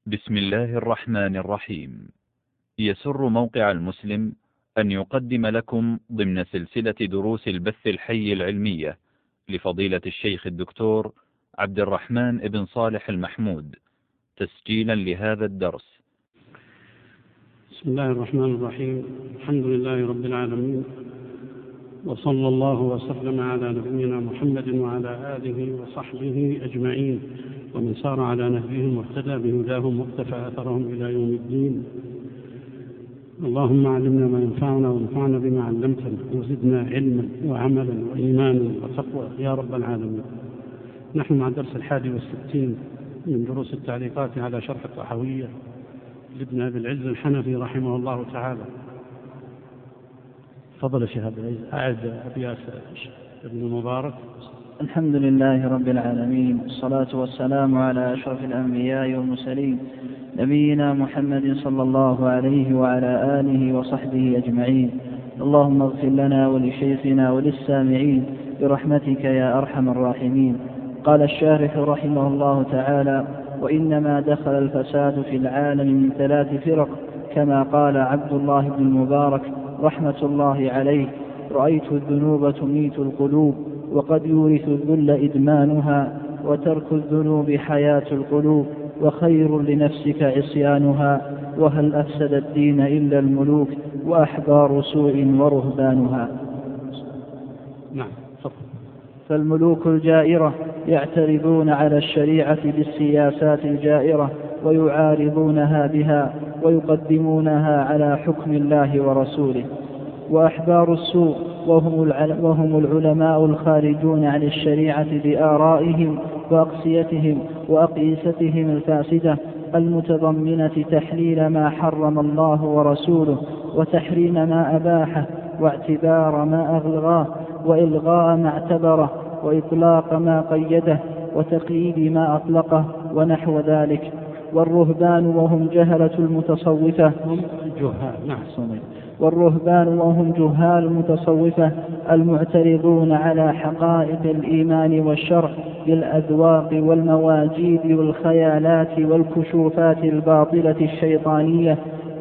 بسم الله الرحمن الرحيم. يسر موقع المسلم أن يقدم لكم ضمن سلسلة دروس البث الحي العلمية لفضيلة الشيخ الدكتور عبد الرحمن بن صالح المحمود، تسجيلا لهذا الدرس. بسم الله الرحمن الرحيم. الحمد لله رب العالمين، وصلى الله وسلم على نبينا محمد وعلى آله وصحبه أجمعين، ومن سار على نهجهم واهتدى بهداهم واقتفى أثرهم إلى يوم الدين. اللهم علمنا ما ينفعنا وانفعنا بما علمتنا، وزدنا علما وعملا وإيمانا وتقوى يا رب العالمين. نحن مع الدرس 61 من دروس التعليقات على شرح الطحاوية لابن أبي العز الحنفي رحمه الله تعالى. تفضل شيخ عبد العزيز، أعد أبيات ابن المبارك. الحمد لله رب العالمين، والصلاة والسلام على أشرف الأنبياء والمرسلين نبينا محمد صلى الله عليه وعلى آله وصحبه أجمعين. اللهم اغفر لنا ولشيخنا وللسامعين برحمتك يا أرحم الراحمين. قال الشارح رحمه الله تعالى: وإنما دخل الفساد في العالم من 3 فرق، كما قال عبد الله بن المبارك رحمة الله عليه: رأيت الذنوب تميت القلوب، وقد يورث الذل إدمانها، وترك الذنوب حياة القلوب، وخير لنفسك عصيانها، وهل أفسد الدين إلا الملوك، وأحبار سوء ورهبانها. نعم. فالملوك الجائرة يعترضون على الشريعة بالسياسات الجائرة ويعارضونها بها ويقدمونها على حكم الله ورسوله. وأحبار السوء وهم العلماء الخارجون عن الشريعة بآرائهم وأقسيتهم وأقيستهم الفاسدة المتضمنة تحليل ما حرم الله ورسوله، وتحريم ما أباحه، واعتبار ما أغلغاه، وإلغاء ما اعتبره، وإطلاق ما قيده، وتقييد ما أطلقه، ونحو ذلك. والرهبان وهم جهلة المتصوفة والرهبان وهم جهال المتصوفة المعترضون على حقائق الإيمان والشرع بالأذواق والمواجيد والخيالات والكشوفات الباطلة الشيطانية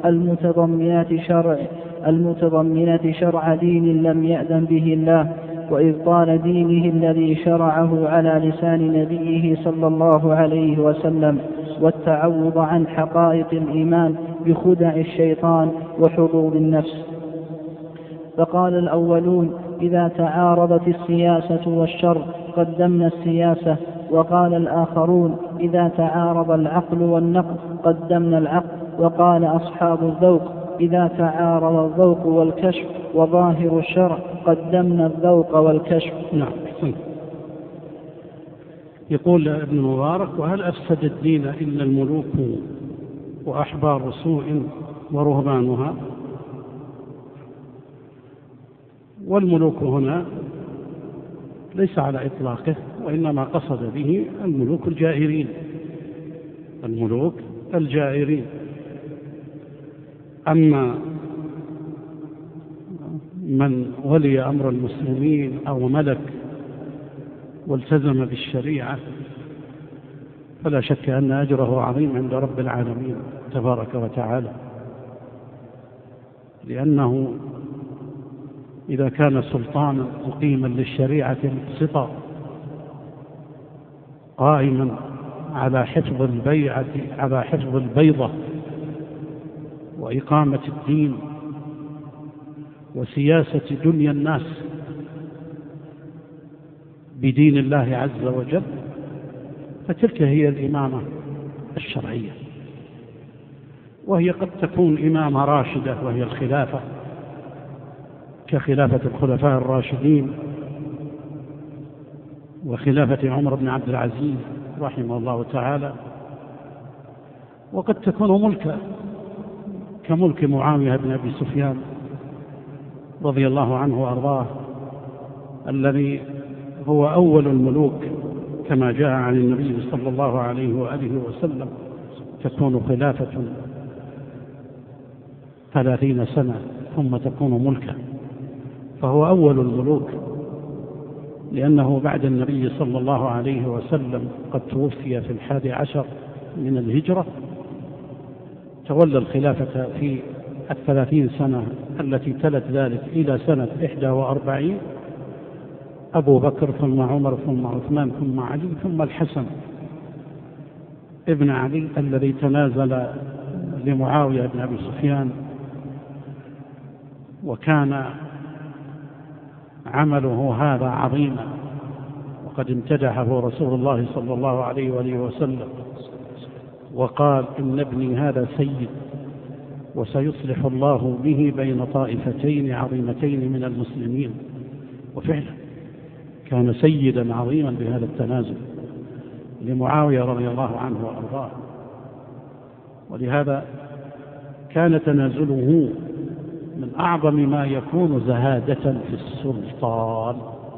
المتضمنة شرع دين لم يأذن به الله، وإبطال دينه الذي شرعه على لسان نبيه صلى الله عليه وسلم، والتعوض عن حقائق الإيمان بخدع الشيطان وحظوظ النفس. فقال الأولون: إذا تعارضت السياسة والشر قدمنا السياسة. وقال الآخرون: إذا تعارض العقل والنقل قدمنا العقل. وقال أصحاب الذوق: إذا تعارض الذوق والكشف وظاهر الشرع قدمنا الذوق والكشف. نعم. يقول ابن المبارك: وهل أفسد الدين إلا الملوك وأحبار سوء ورهبانها؟ والملوك هنا ليس على إطلاقه، وإنما قصد به الملوك الجائرين. أما من ولي أمر المسلمين أو ملك والتزم بالشريعة فلا شك أن أجره عظيم عند رب العالمين تبارك وتعالى، لأنه إذا كان سلطانا مقيما للشريعة المقسطة قائما على حفظ البيضة وإقامة الدين وسياسة دنيا الناس بدين الله عز وجل، فتلك هي الإمامة الشرعية، وهي قد تكون إمامة راشدة وهي الخلافة، كخلافة الخلفاء الراشدين وخلافة عمر بن عبد العزيز رحمه الله تعالى. وقد تكون ملكا كملك معاوية بن أبي سفيان رضي الله عنه وأرضاه، الذي هو أول الملوك كما جاء عن النبي صلى الله عليه وآله وسلم: تكون خلافة 30 سنة ثم تكون ملكا. فهو أول الملوك، لأنه بعد النبي صلى الله عليه وسلم قد توفي في 11 من الهجرة، تولى الخلافة في 30 سنة التي تلت ذلك إلى سنة 41 أبو بكر ثم عمر ثم عثمان ثم علي ثم الحسن ابن علي الذي تنازل لمعاوية بن أبي سفيان، وكان عمله هذا عظيما، وقد امتدحه رسول الله صلى الله عليه وآله وسلم وقال إن ابني هذا سيد وسيصلح الله به بين طائفتين عظيمتين من المسلمين. وفعلا كان سيدا عظيما بهذا التنازل لمعاوية رضي الله عنه وأرضاه، ولهذا كان تنازله من أعظم ما يكون زهادة في السلطان،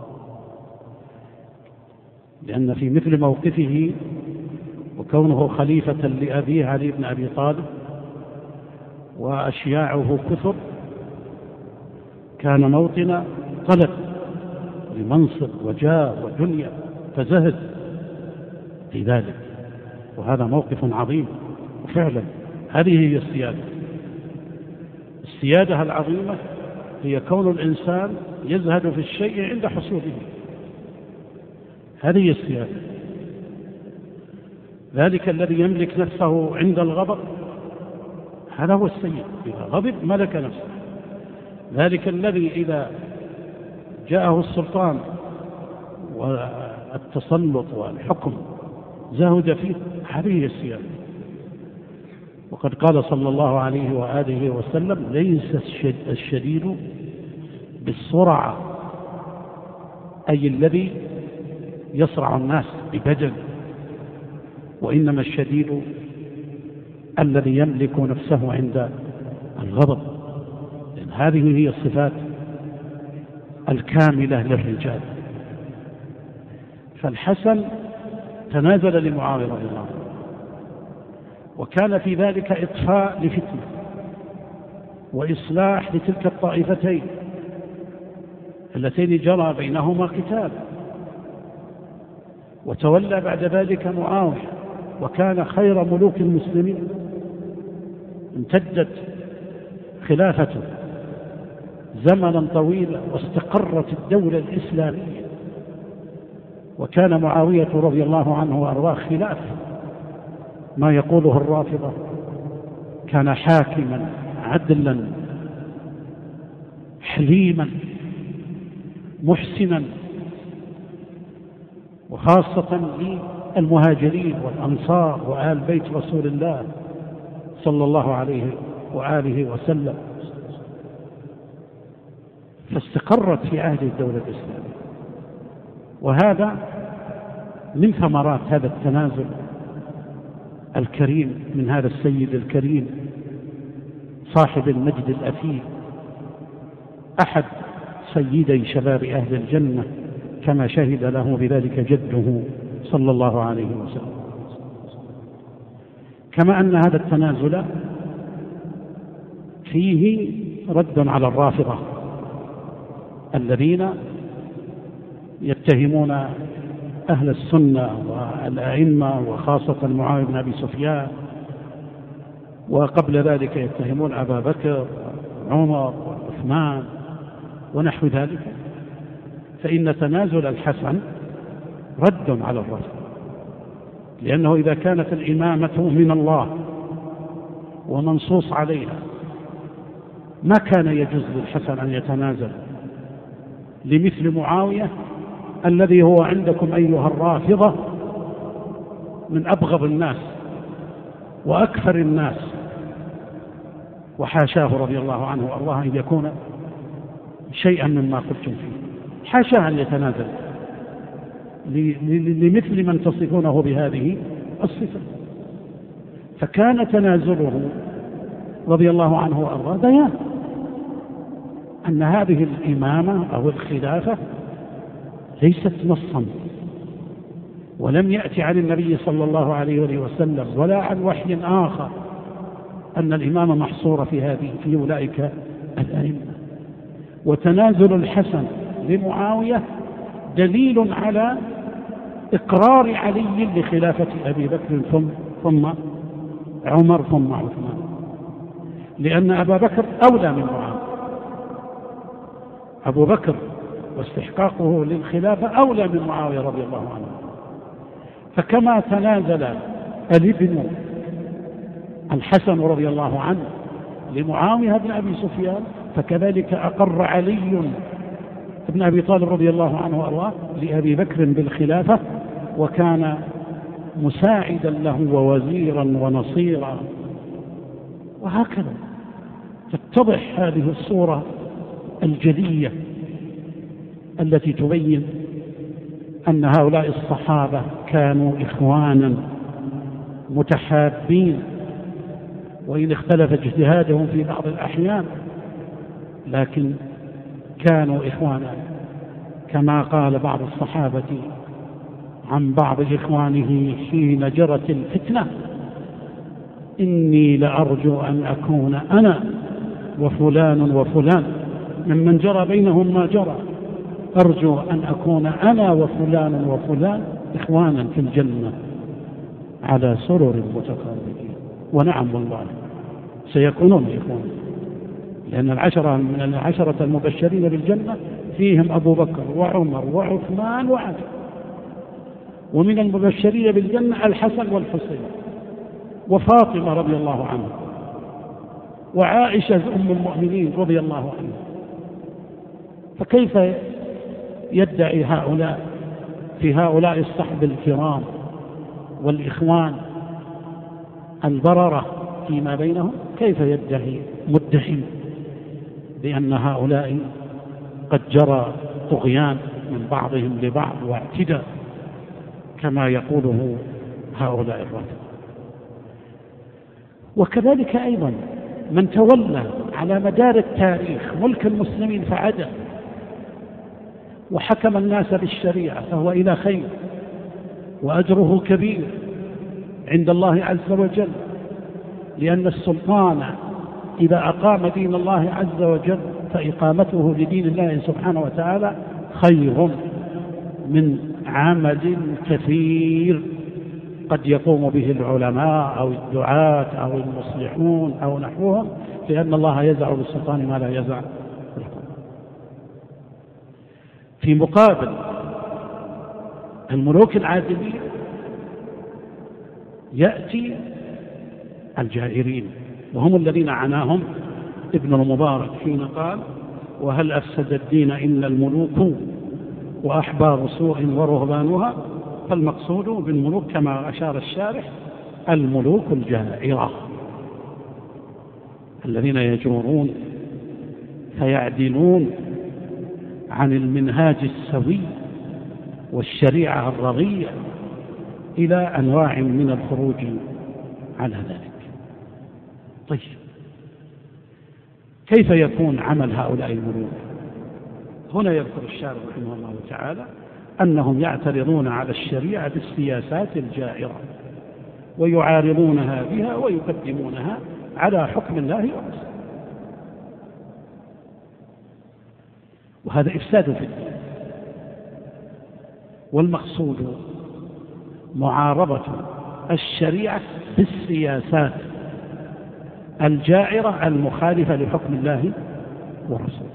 لأن في مثل موقفه وكونه خليفة لأبيه علي بن أبي طالب وأشياعه كثر كان موطن طلب لمنصب وجاه ودنيا، فزهد في ذلك، وهذا موقف عظيم. وفعلا هذه هي السيادة العظيمة، هي كون الإنسان يزهد في الشيء عند حصوله، هذه السيادة. ذلك الذي يملك نفسه عند الغضب هذا هو السيد، إذا غضب ملك نفسه. ذلك الذي إذا جاءه السلطان والتسلط والحكم زهد فيه، هذه السيادة. وقد قال صلى الله عليه وآله وسلم ليس الشديد بالسرعة، أي الذي يصرع الناس ببدن، وإنما الشديد الذي يملك نفسه عند الغضب، لأن هذه هي الصفات الكاملة للرجال. فالحسن تنازل لمعاوية رضي الله عنه، وكان في ذلك إطفاء لفتنة وإصلاح لتلك الطائفتين اللتين جرى بينهما قتال. وتولى بعد ذلك معاوية، وكان خير ملوك المسلمين، امتدت خلافته زمنا طويلا واستقرت الدولة الإسلامية. وكان معاوية رضي الله عنه وأرضاه خلاف ما يقوله الرافضة، كان حاكما عدلا حليما محسنا، وخاصة للمهاجرين والأنصار وآل بيت رسول الله صلى الله عليه وآله وسلم، فاستقرت في عهد الدولة الإسلامية. وهذا من ثمرات هذا التنازل الكريم من هذا السيد الكريم صاحب المجد الأثير، أحد سيدي شباب أهل الجنة كما شهد له بذلك جده صلى الله عليه وسلم. كما أن هذا التنازل فيه رد على الرافضة الذين يتهمون أهل السنة والأئمة وخاصة معاوية بن أبي سفيان، وقبل ذلك يتهمون أبا بكر وعمر وعثمان ونحو ذلك. فإن تنازل الحسن رد على الرافضة، لأنه إذا كانت الإمامة من الله ومنصوص عليها ما كان يجوز للحسن أن يتنازل لمثل معاوية الذي هو عندكم أيها الرافضة من أبغض الناس وأكثر الناس، وحاشاه رضي الله عنه وأرضاه أن يكون شيئا مما قلتم فيه، حاشاه أن يتنازل لمثل من تصفونه بهذه الصفة. فكان تنازله رضي الله عنه وأرضاه بيان أن هذه الإمامة أو الخلافة ليست نصا، ولم يأتي عن النبي صلى الله عليه وسلم ولا عن وحي آخر أن الإمامة محصورة في أولئك الأئمة. وتنازل الحسن لمعاوية دليل على إقرار علي لخلافة أبي بكر ثم عمر ثم عثمان. لأن أبا بكر أولى من معاوية. أبو بكر واستحقاقه للخلافة أولى من معاوية رضي الله عنه. فكما تنازل الابن الحسن رضي الله عنه لمعاوية بن أبي سفيان، فكذلك أقر علي بن أبي طالب رضي الله عنه وأرضاه لأبي بكر بالخلافة، وكان مساعدا له ووزيرا ونصيرا. وهكذا تتضح هذه الصورة الجلية التي تبين أن هؤلاء الصحابة كانوا إخوانا متحابين، وإن اختلف اجتهادهم في بعض الأحيان لكن كانوا إخوانا، كما قال بعض الصحابة عن بعض إخوانه حين جرت الفتنة: إني لأرجو أن أكون أنا وفلان وفلان ممن جرى بينهم ما جرى، أرجو أن أكون أنا وفلان وفلان إخوانا في الجنة على سرر متقابلين. ونعم والله سيكونون إخوانا، لأن العشرة المبشرين بالجنة فيهم أبو بكر وعمر وعثمان وعلي، ومن المبشرين بالجنة الحسن والحسين وفاطمة رضي الله عنها وعائشة أم المؤمنين رضي الله عنها. فكيف يدعي هؤلاء في هؤلاء الصحب الكرام والإخوان البررة فيما بينهم، كيف يدعي مدعي بأن هؤلاء قد جرى طغيان من بعضهم لبعض واعتداء كما يقوله هؤلاء الرجل؟ وكذلك أيضا من تولى على مدار التاريخ ملك المسلمين فعدل وحكم الناس بالشريعة فهو إلى خير وأجره كبير عند الله عز وجل، لأن السلطان إذا أقام دين الله عز وجل فإقامته لدين الله سبحانه وتعالى خير من عمل كثير قد يقوم به العلماء أو الدعاة أو المصلحون أو نحوهم، لأن الله يزع بالسلطان ما لا يزع بالقرآن. في مقابل الملوك العادلين يأتي الجائرين، وهم الذين عناهم ابن المبارك حين قال: وهل أفسد الدين إلا الملوك وأحبار سوء ورهبانها. فالمقصود بالملوك كما أشار الشارح الملوك الجائرة الذين يجورون فيعدلون عن المنهاج السوي والشريعة الرضية إلى أنواع من الخروج على ذلك. طيب، كيف يكون عمل هؤلاء الملوك؟ هنا يذكر الشارح رحمه الله تعالى أنهم يعترضون على الشريعة بالسياسات الجائرة ويعارضونها بها ويقدمونها على حكم الله ورسوله، وهذا إفساد في الدين. والمقصود معارضة الشريعة بالسياسات الجائرة المخالفة لحكم الله ورسوله.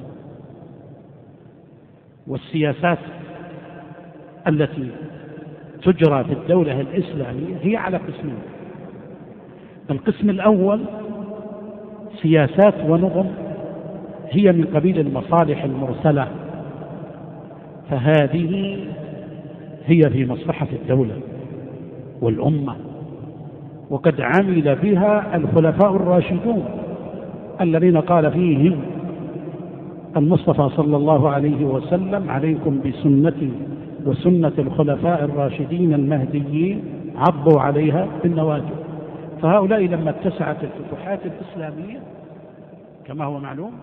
والسياسات التي تجرى في الدولة الإسلامية هي على قسمين: القسم الأول سياسات ونظم هي من قبيل المصالح المرسلة، فهذه هي في مصلحة الدولة والأمة، وقد عمل بها الخلفاء الراشدون الذين قال فيهم المصطفى صلى الله عليه وسلم: عليكم بسنتي وسنة الخلفاء الراشدين المهديين عضوا عليها بالنواجذ. فهؤلاء لما اتسعت الفتوحات الإسلامية كما هو معلوم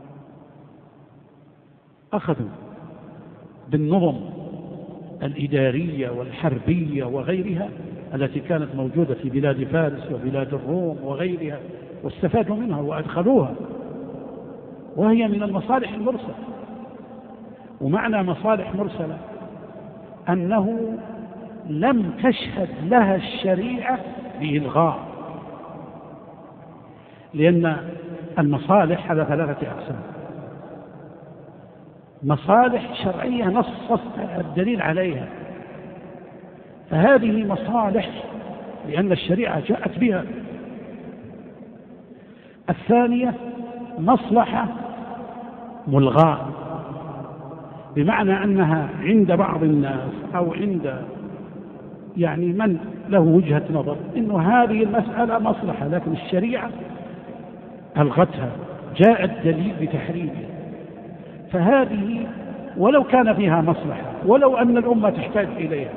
أخذوا بالنظم الإدارية والحربية وغيرها التي كانت موجودة في بلاد فارس وبلاد الروم وغيرها، واستفادوا منها وأدخلوها، وهي من المصالح المرسلة. ومعنى مصالح مرسلة أنه لم تشهد لها الشريعة بإلغاء، لأن المصالح على 3 أقسام: مصالح شرعية نص الدليل عليها، فهذه مصالح لأن الشريعة جاءت بها. الثانية مصلحة ملغاة، بمعنى أنها عند بعض الناس أو عند من له وجهة نظر إنه هذه المسألة مصلحة، لكن الشريعة ألغتها، جاء الدليل بتحريمها، فهذه ولو كان فيها مصلحة، ولو أن الأمة تحتاج إليها،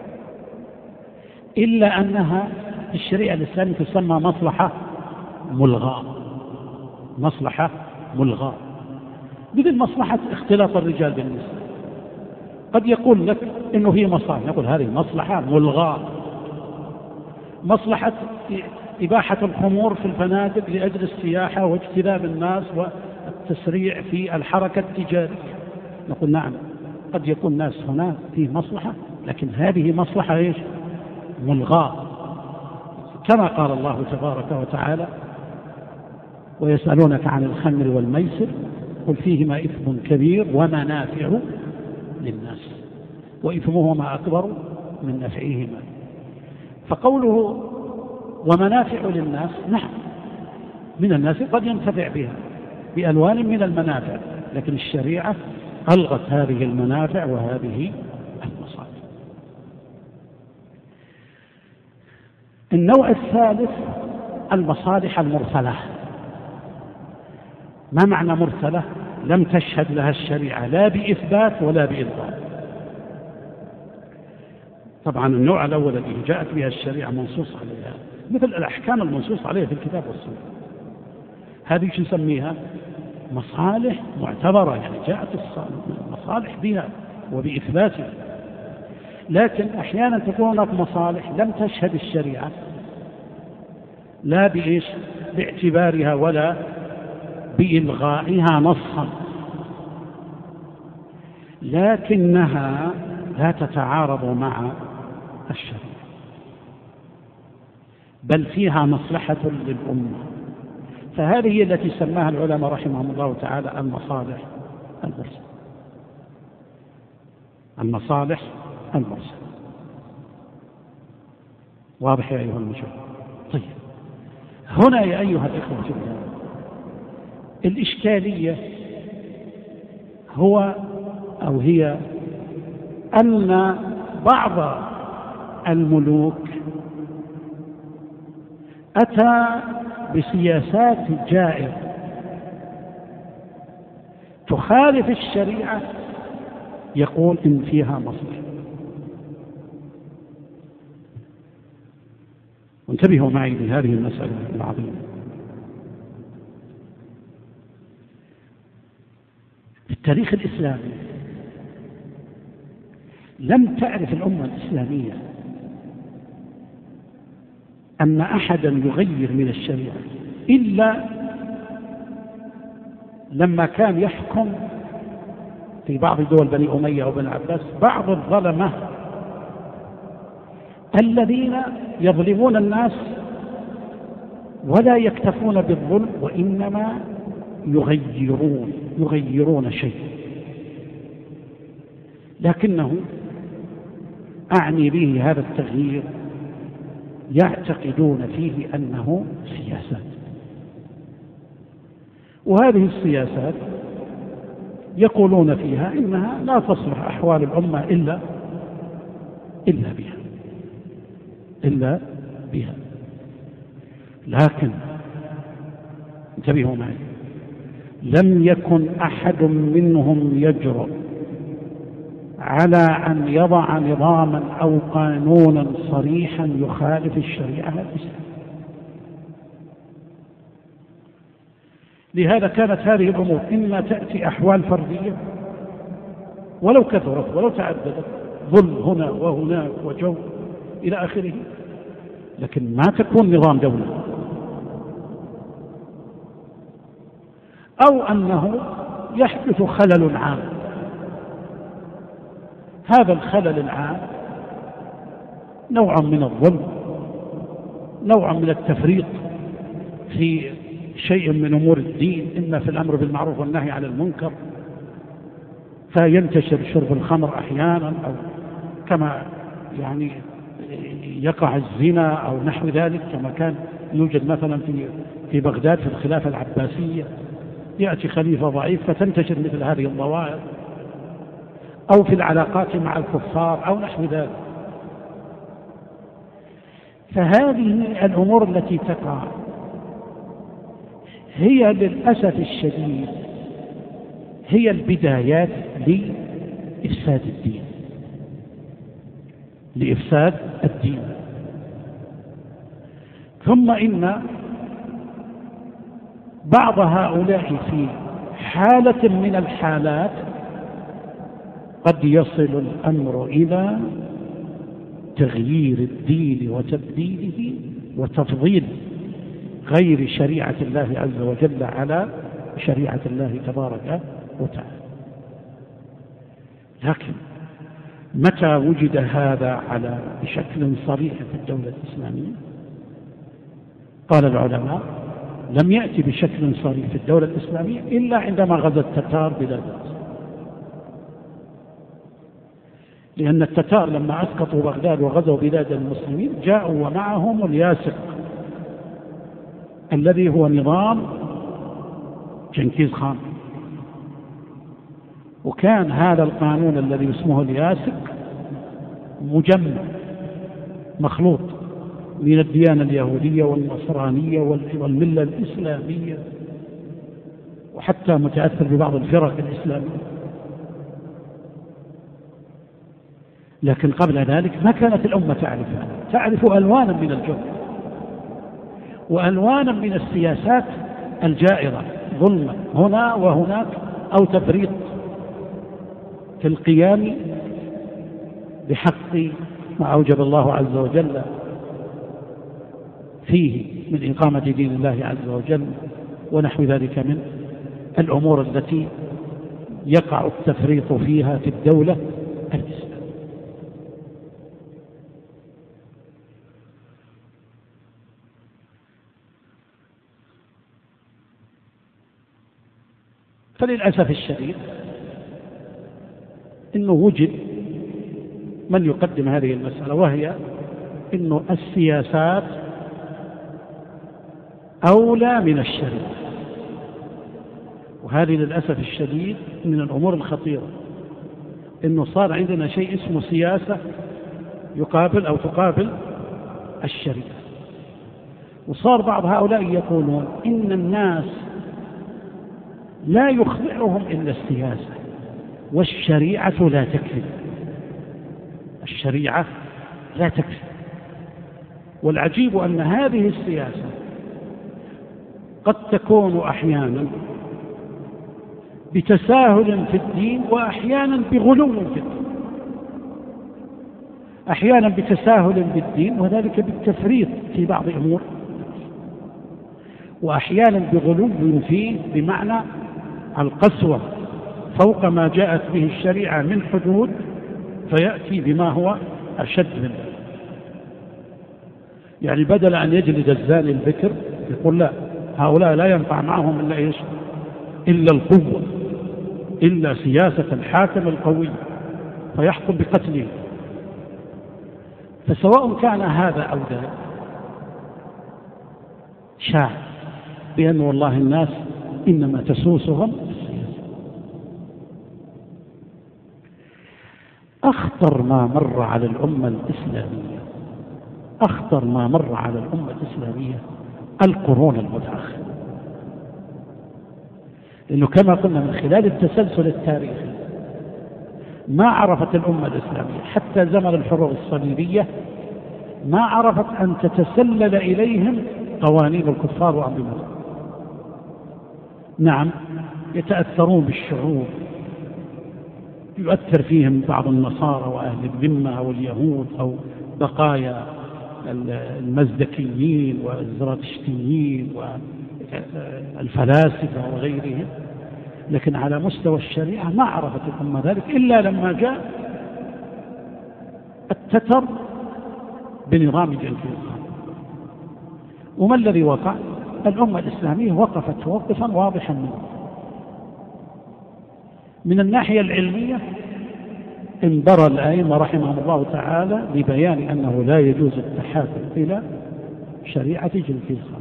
إلا أنها في الشريعة الإسلامية تسمى مصلحة ملغاة. مصلحة ملغاة مثل مصلحة اختلاط الرجال بالنساء، قد يقول لك إنه في مصالح، نقول هذه مصلحة ملغاة. مصلحة إباحة الخمور في الفنادق لأجل السياحة واجتذاب الناس والتسريع في الحركة التجارية، نقول نعم قد يكون ناس هنا فيه مصلحة، لكن هذه مصلحة ملغاة، كما قال الله تبارك وتعالى: ويسألونك عن الخمر والميسر قل فيهما إثم كبير ومنافع للناس وإثمهما أكبر من نفعهما. فقوله ومنافع للناس، نعم من الناس قد ينتفع بها بألوان من المنافع، لكن الشريعة ألغت هذه المنافع وهذه المصالح. النوع الثالث المصالح المرسلة. ما معنى مرسلة؟ لم تشهد لها الشريعة لا بإثبات ولا بإبطال. طبعا النوع الأول الذي جاءت بها الشريعة منصوص عليها، مثل الأحكام المنصوص عليها في الكتاب والسنة، هذه نسميها مصالح معتبرة، جاءت المصالح بها وبإثباتها. لكن أحيانا تكون هناك مصالح لم تشهد الشريعة لا باعتبارها ولا بإلغائها نصا، لكنها لا تتعارض مع الشريعة، بل فيها مصلحة للأمة، فهذه هي التي سماها العلماء رحمهم الله تعالى المصالح المرسلة. المصالح المرسلة واضح يا أيها المشاهد؟ طيب، هنا يا أيها الإخوة الإشكالية هي أن بعض الملوك أتى بسياسات جائرة تخالف الشريعة، يقول إن فيها مصلحة. وانتبهوا معي لهذه المسألة العظيمة. في التاريخ الإسلامي لم تعرف الأمة الإسلامية أن أحدا يغير من الشريعة إلا لما كان يحكم في بعض دول بني أمية وبن عباس بعض الظلمة الذين يظلمون الناس ولا يكتفون بالظلم، وإنما يغيرون شيء. لكنه أعني به هذا التغيير يعتقدون فيه أنه سياسات، وهذه السياسات يقولون فيها إنها لا تصلح أحوال الأمة إلا بها. لكن انتبهوا معي، لم يكن أحد منهم يجرؤ على أن يضع نظاما أو قانونا صريحا يخالف الشريعة الإسلامية. لهذا كانت هذه الأمور إما تأتي أحوال فردية ولو كثرت ولو تعددت، ظلم هنا وهناك وجو إلى آخره، لكن ما تكون نظام دولة، أو أنه يحدث خلل عام. هذا الخلل العام نوع من الظلم، نوع من التفريط في شيء من أمور الدين، إما في الأمر بالمعروف والنهي عن المنكر، فينتشر شرب الخمر أحيانا، أو كما يعني يقع الزنا أو نحو ذلك، كما كان يوجد مثلا في بغداد في الخلافة العباسية، يأتي خليفة ضعيف فتنتشر مثل هذه الظواهر، أو في العلاقات مع الكفار أو نحو ذلك. فهذه الأمور التي تقع هي للأسف الشديد هي البدايات لإفساد الدين، لإفساد الدين. ثم إن بعض هؤلاء في حالة من الحالات قد يصل الأمر إلى تغيير الدين وتبديله وتفضيل غير شريعة الله عز وجل على شريعة الله تبارك وتعالى. لكن متى وجد هذا بشكل صريح في الدولة الإسلامية؟ قال العلماء: لم يأتي بشكل صريح في الدولة الإسلامية إلا عندما غزا التتار بلاد مصر، لأن التتار لما أسقطوا بغداد وغزوا بلاد المسلمين جاءوا ومعهم الياسق الذي هو نظام جنكيز خان، وكان هذا القانون الذي اسمه الياسق مجمع مخلوط من الديانة اليهودية والنصرانية والملة الإسلامية، وحتى متأثر ببعض الفرق الإسلامية. لكن قبل ذلك ما كانت الأمة تعرف هذا، تعرف ألوانا من الجهل وألوانا من السياسات الجائرة، ظلما هنا وهناك، أو تفريط في القيام بحق ما أوجب الله عز وجل فيه من إقامة دين الله عز وجل ونحو ذلك من الأمور التي يقع التفريط فيها في الدولة الإسلامية. فللأسف الشديد إنه وجد من يقدم هذه المسألة، وهي إنه السياسات أولى من الشريعة، وهذه للأسف الشديد من الأمور الخطيرة، إنه صار عندنا شيء اسمه سياسة يقابل أو تقابل الشريعة. وصار بعض هؤلاء يقولون إن الناس لا يخضعهم إلا السياسة، والشريعة لا تكفي، الشريعة لا تكفي. والعجيب أن هذه السياسة قد تكون أحيانا بتساهل في الدين، وأحيانا بغلو في الدين، أحيانا بتساهل بالدين وذلك بالتفريط في بعض أمور، وأحيانا بغلو فيه بمعنى القسوة فوق ما جاءت به الشريعة من حدود، فيأتي بما هو أشد منه. يعني بدل أن يجلد الزاني البكر يقول لا، هؤلاء لا ينفع معهم إلا إيش؟ إلا القوة، إلا سياسة الحاكم القوي فيحكم بقتله. فسواء كان هذا أو ذاك شاع بأن والله الناس إنما تسوسهم السياسة. أخطر ما مر على الأمة الإسلامية، أخطر ما مر على الأمة الإسلامية القرون المتأخرة، لأنه كما قلنا من خلال التسلسل التاريخي ما عرفت الأمة الإسلامية حتى زمن الحروب الصليبية ما عرفت أن تتسلل إليهم قوانين الكفار وأنظمتهم. نعم يتأثرون بالشعوب، يؤثر فيهم بعض النصارى وأهل الذمة أو اليهود أو بقايا المزدكيين والزراتشتيين والفلاسفة وغيرهم، لكن على مستوى الشريعة ما عرفت الأمة ذلك إلا لما جاء التتر بنظام جنكيز خان. وما الذي وقع؟ الأمة الإسلامية وقفت موقفا واضحا منه. من الناحية العلمية انبرى الأئمة رحمهم الله تعالى لبيان أنه لا يجوز التحاكم إلى شريعة جنكيز خان،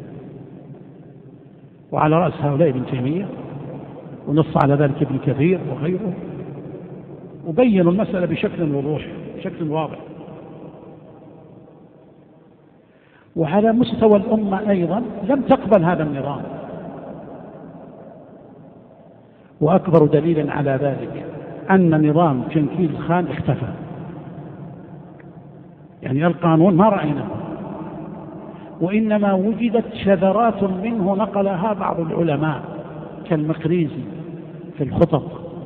وعلى رأس هؤلاء ابن تيمية، ونص على ذلك ابن كثير وغيره، وبينوا المسألة بشكل وضوح، بشكل واضح. وعلى مستوى الأمة أيضا لم تقبل هذا النظام، وأكبر دليل على ذلك أن نظام جنكيز خان اختفى. يعني القانون ما رأيناه، وإنما وجدت شذرات منه نقلها بعض العلماء كالمقريزي في الخطط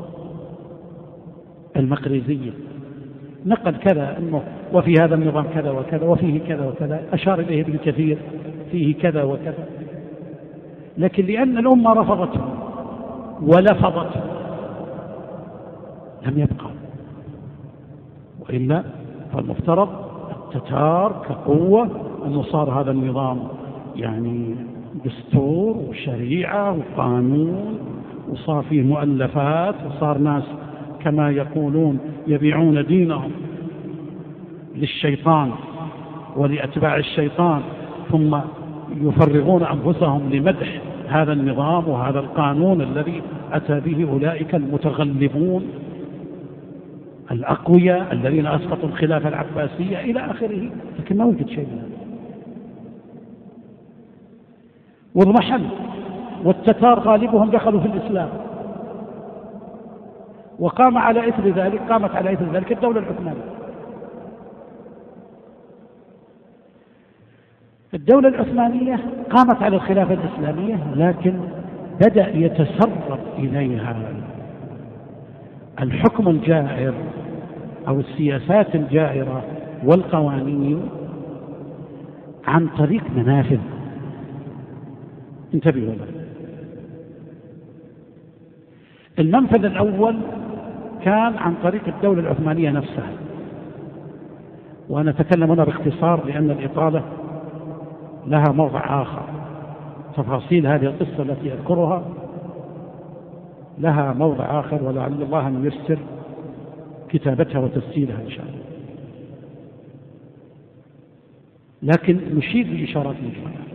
المقريزية، نقل كذا أنه وفي هذا النظام كذا وكذا وفيه كذا وكذا، أشار إليه ابن كثير فيه كذا وكذا، لكن لأن الأمة رفضته ولفظته لم يبقى. وإلا فالمفترض التتار كقوة أنه صار هذا النظام يعني دستور وشريعة وقانون، وصار فيه مؤلفات، وصار ناس كما يقولون يبيعون دينهم للشيطان ولأتباع الشيطان، ثم يفرغون أنفسهم لمدح هذا النظام وهذا القانون الذي أتى به أولئك المتغلبون الأقوياء الذين أسقطوا الخلافة العباسية إلى آخره. لكن ما وجد شيء من هذا، واضمحل. والتتار غالبهم دخلوا في الإسلام، وقامت على إثر ذلك الدولة العثمانية. الدولة العثمانية قامت على الخلافة الإسلامية، لكن بدأ يتسرب إليها الحكم الجائر أو السياسات الجائرة والقوانين عن طريق منافذ. انتبهوا له. المنفذ الأول كان عن طريق الدولة العثمانية نفسها، وأنا أتكلم هنا باختصار لأن الإطالة لها موضع آخر. تفاصيل هذه القصة التي أذكرها لها موضع آخر، ولعل الله أن ييسر كتابتها وتسجيلها إن شاء الله، لكن نشير بإشارات مجملة.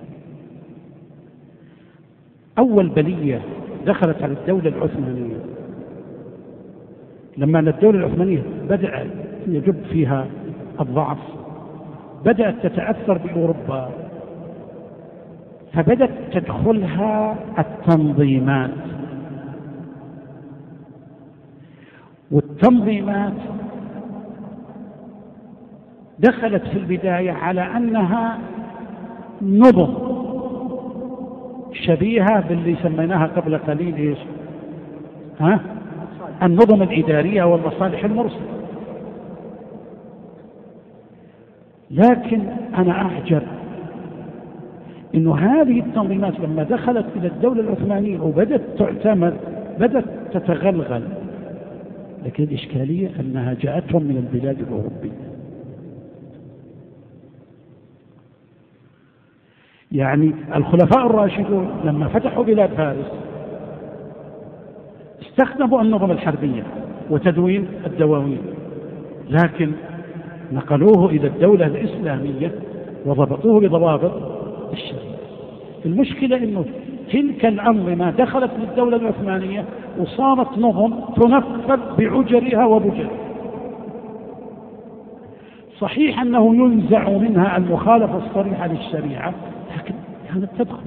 أول بلية دخلت على الدولة العثمانية لما الدولة العثمانية بدأ يجب فيها الضعف، بدأت تتأثر بأوروبا، فبدأت تدخلها التنظيمات. والتنظيمات دخلت في البداية على أنها نظم شبيهة باللي سميناها قبل قليل إيش؟ النظم الإدارية والمصالح المرسلة. لكن أنا أعجب إنه هذه التنظيمات لما دخلت إلى الدولة العثمانية وبدأت تعتمد بدأت تتغلغل، لكن الإشكالية أنها جاءتهم من البلاد الأوروبية. يعني الخلفاء الراشدون لما فتحوا بلاد فارس استخدموا النظم الحربية وتدوين الدواوين، لكن نقلوه إلى الدولة الإسلامية وضبطوه بضوابط الشريعة. المشكلة أنه تلك الأنظمة دخلت للدولة العثمانية وصارت نظم تنفذ بعجرها وبجرها. صحيح أنه ينزع منها المخالفة الصريحة للشريعة، لكن كانت تدخل.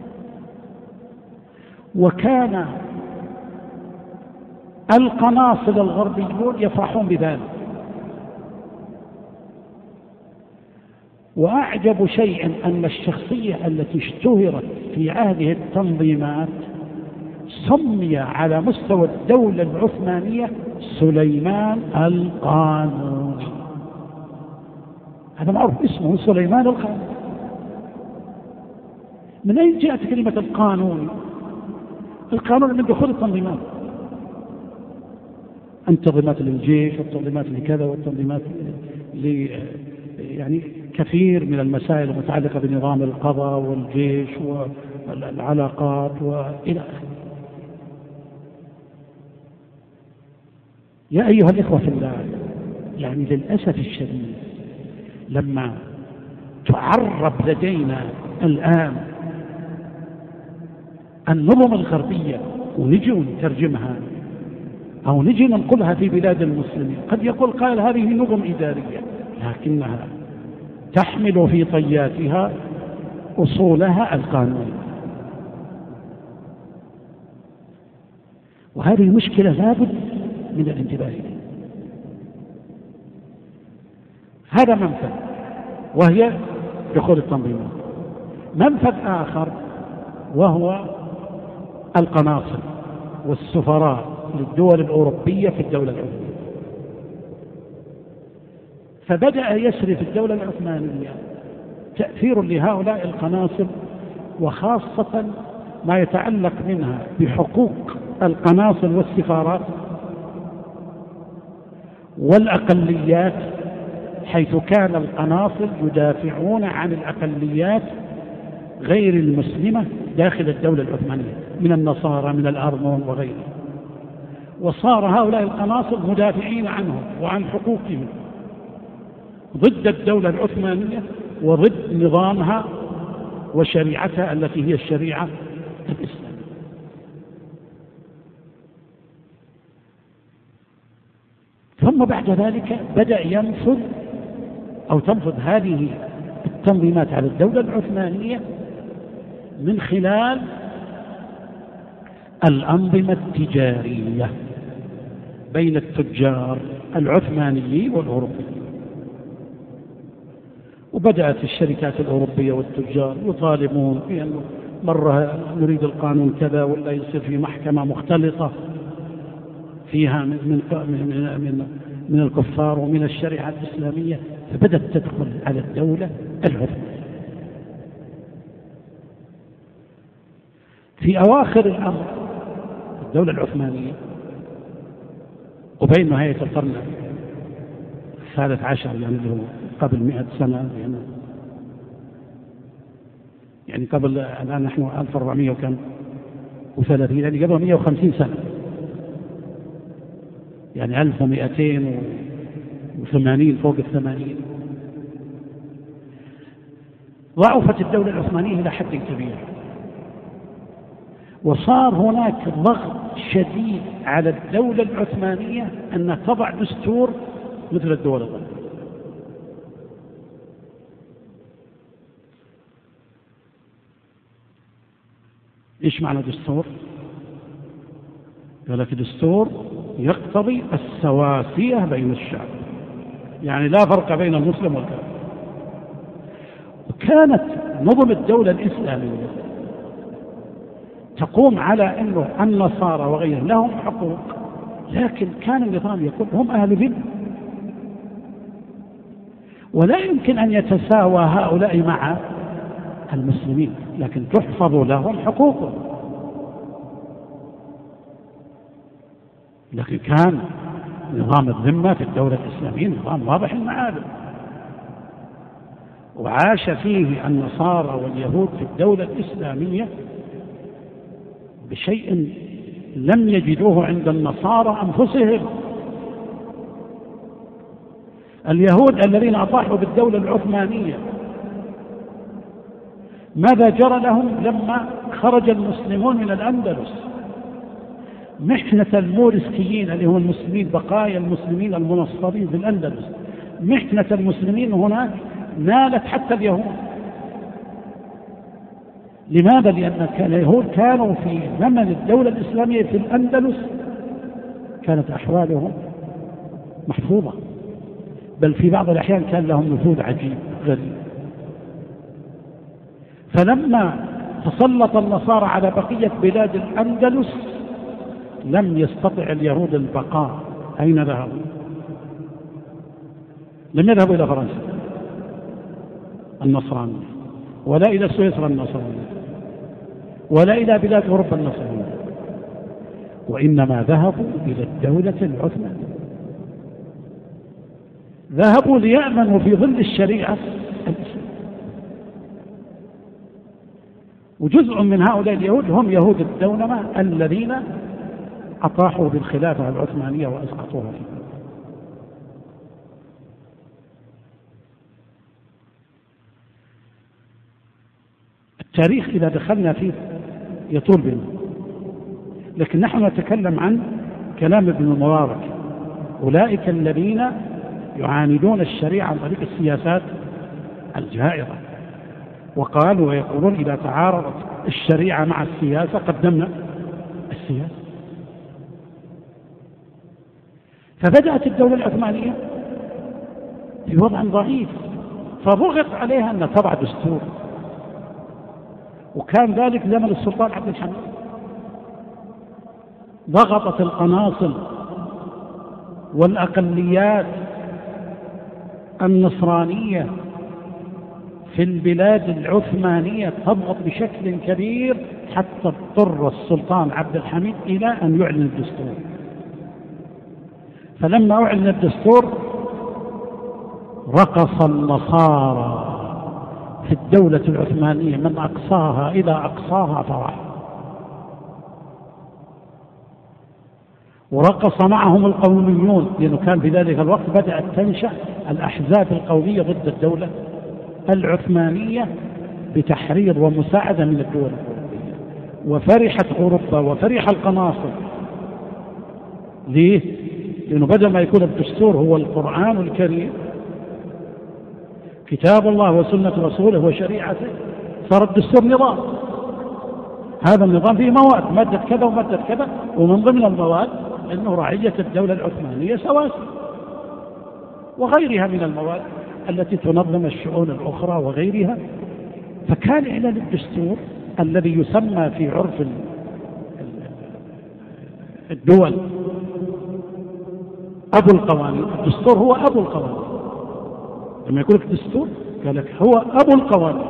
وكان القناصل الغربيون يفرحون بذلك. وأعجب شيء أن الشخصية التي اشتهرت في عهده التنظيمات سمي على مستوى الدولة العثمانية سليمان القانوني. هذا معروف اسمه سليمان القانوني. من أين جاءت كلمة القانوني؟ القانون من دخول التنظيمات، التنظيمات للجيش والتنظيمات لكذا والتنظيمات يعني كثير من المسائل المتعلقة بنظام القضاء والجيش والعلاقات وإلى آخره. يا أيها الإخوة في الله، يعني للأسف الشديد لما تعرب لدينا الآن النظم الغربية ونجي نترجمها أو نجي ننقلها في بلاد المسلمين، قد يقول قائل هذه نظم إدارية، لكنها تحمل في طياتها أصولها القانون، وهذه مشكلة لابد من الانتباه إليها. هذا منفذ وهي دخول التنظيمات. منفذ آخر وهو القناصل والسفراء للدول الأوروبية في الدولة العثمانية. فبدأ يسري في الدولة العثمانية تأثير لهؤلاء القناصل، وخاصة ما يتعلق منها بحقوق القناصل والسفارات والأقليات، حيث كان القناصل يدافعون عن الأقليات غير المسلمة داخل الدولة العثمانية من النصارى من الأرمون وغيرهم، وصار هؤلاء القناصل مدافعين عنهم وعن حقوقهم ضد الدولة العثمانية وضد نظامها وشريعتها التي هي الشريعة الإسلامية. ثم بعد ذلك بدأ تنفذ هذه التنظيمات على الدولة العثمانية من خلال الأنظمة التجارية بين التجار العثمانيين والأوروبيين. وبدأت الشركات الأوروبية والتجار يطالبون بأنه مرة نريد القانون كذا، ولا يصير في محكمة مختلطة فيها من الكفار ومن الشريعة الإسلامية، فبدأت تدخل على الدولة العثمانية. في أواخر الأمر الدولة العثمانية وبين نهاية القرن الثالث عشر، يعني اللي هو قبل 100 سنة، يعني قبل الآن نحن 1400 وكم و30، يعني قبل 150 سنة، يعني 1280 فوق 80. ضعفت الدولة العثمانية إلى حد كبير، وصار هناك ضغط شديد على الدولة العثمانية أن تضع دستور مثل الدول الغربية. إيش معنى دستور؟ قال لك دستور يقتضي السواسية بين الشعب، يعني لا فرق بين المسلم والكافر. وكانت نظم الدولة الإسلامية تقوم على أنه النصارى وغيرهم لهم حقوق، لكن كان النظام يقول هم أهل ذمة، ولا يمكن أن يتساوى هؤلاء مع المسلمين، لكن تحفظ لهم حقوقهم. لكن كان نظام الذمة في الدولة الإسلامية نظام واضح المعالم، وعاش فيه النصارى واليهود في الدولة الإسلامية بشيء لم يجدوه عند النصارى أنفسهم. اليهود الذين أطاحوا بالدولة العثمانية ماذا جرى لهم لما خرج المسلمون من الأندلس؟ محنة المورسكيين اللي هم المسلمين، بقايا المسلمين المنصرين في الأندلس، محنة المسلمين هناك نالت حتى اليهود. لماذا؟ لأن اليهود كانوا في زمن الدولة الإسلامية في الأندلس كانت أحوالهم محفوظة، بل في بعض الأحيان كان لهم نفوذ عجيب غريب. فلما تسلط النصارى على بقية بلاد الأندلس لم يستطع اليهود البقاء. أين ذهبوا؟ لم يذهبوا إلى فرنسا النصرانية، ولا إلى سويسرا النصرانية، ولا إلى بلاد أوروبا النصرانية، وإنما ذهبوا إلى الدولة العثمانية. ذهبوا ليأمنوا في ظل الشريعة الإسلام. وجزء من هؤلاء اليهود هم يهود الدونمة الذين أطاحوا بالخلافة العثمانية وأسقطوها فيها. التاريخ إذا دخلنا فيه يطول بنا، لكن نحن نتكلم عن كلام ابن المبارك. أولئك الذين يعاندون الشريعة عن طريق السياسات الجائرة، وقالوا ويقولون إذا تعارضت الشريعة مع السياسة قدمنا السياسة. فبدأت الدولة العثمانية في وضع ضعيف، فضغط عليها أن تضع دستور، وكان ذلك زمن السلطان عبد الحميد. ضغطت القناصل والأقليات النصرانية في البلاد العثمانية تضغط بشكل كبير، حتى اضطر السلطان عبد الحميد إلى أن يعلن الدستور. فلما أعلن الدستور رقص النصارى في الدولة العثمانية من أقصاها إلى أقصاها فرح، ورقص معهم القوميون، لأنه كان في ذلك الوقت بدأت تنشأ الأحزاب القومية ضد الدولة العثمانية بتحريض ومساعدة من الدول الأوروبية. وفرحت أوروبا وفرح القناصل. ليه؟ لأنه بدل ما يكون الدستور هو القرآن الكريم كتاب الله وسنة رسوله وشريعته، صار الدستور نظام. هذا النظام فيه مواد، مادة كذا ومادة كذا، ومن ضمن المواد أنه رعية الدولة العثمانية سواسية وغيرها من المواد التي تنظم الشؤون الأخرى وغيرها. فكان إعلان الدستور الذي يسمى في عرف الدول أبو القوانين. الدستور هو أبو القوانين. لما يقول لك دستور قال لك هو أبو القوانين.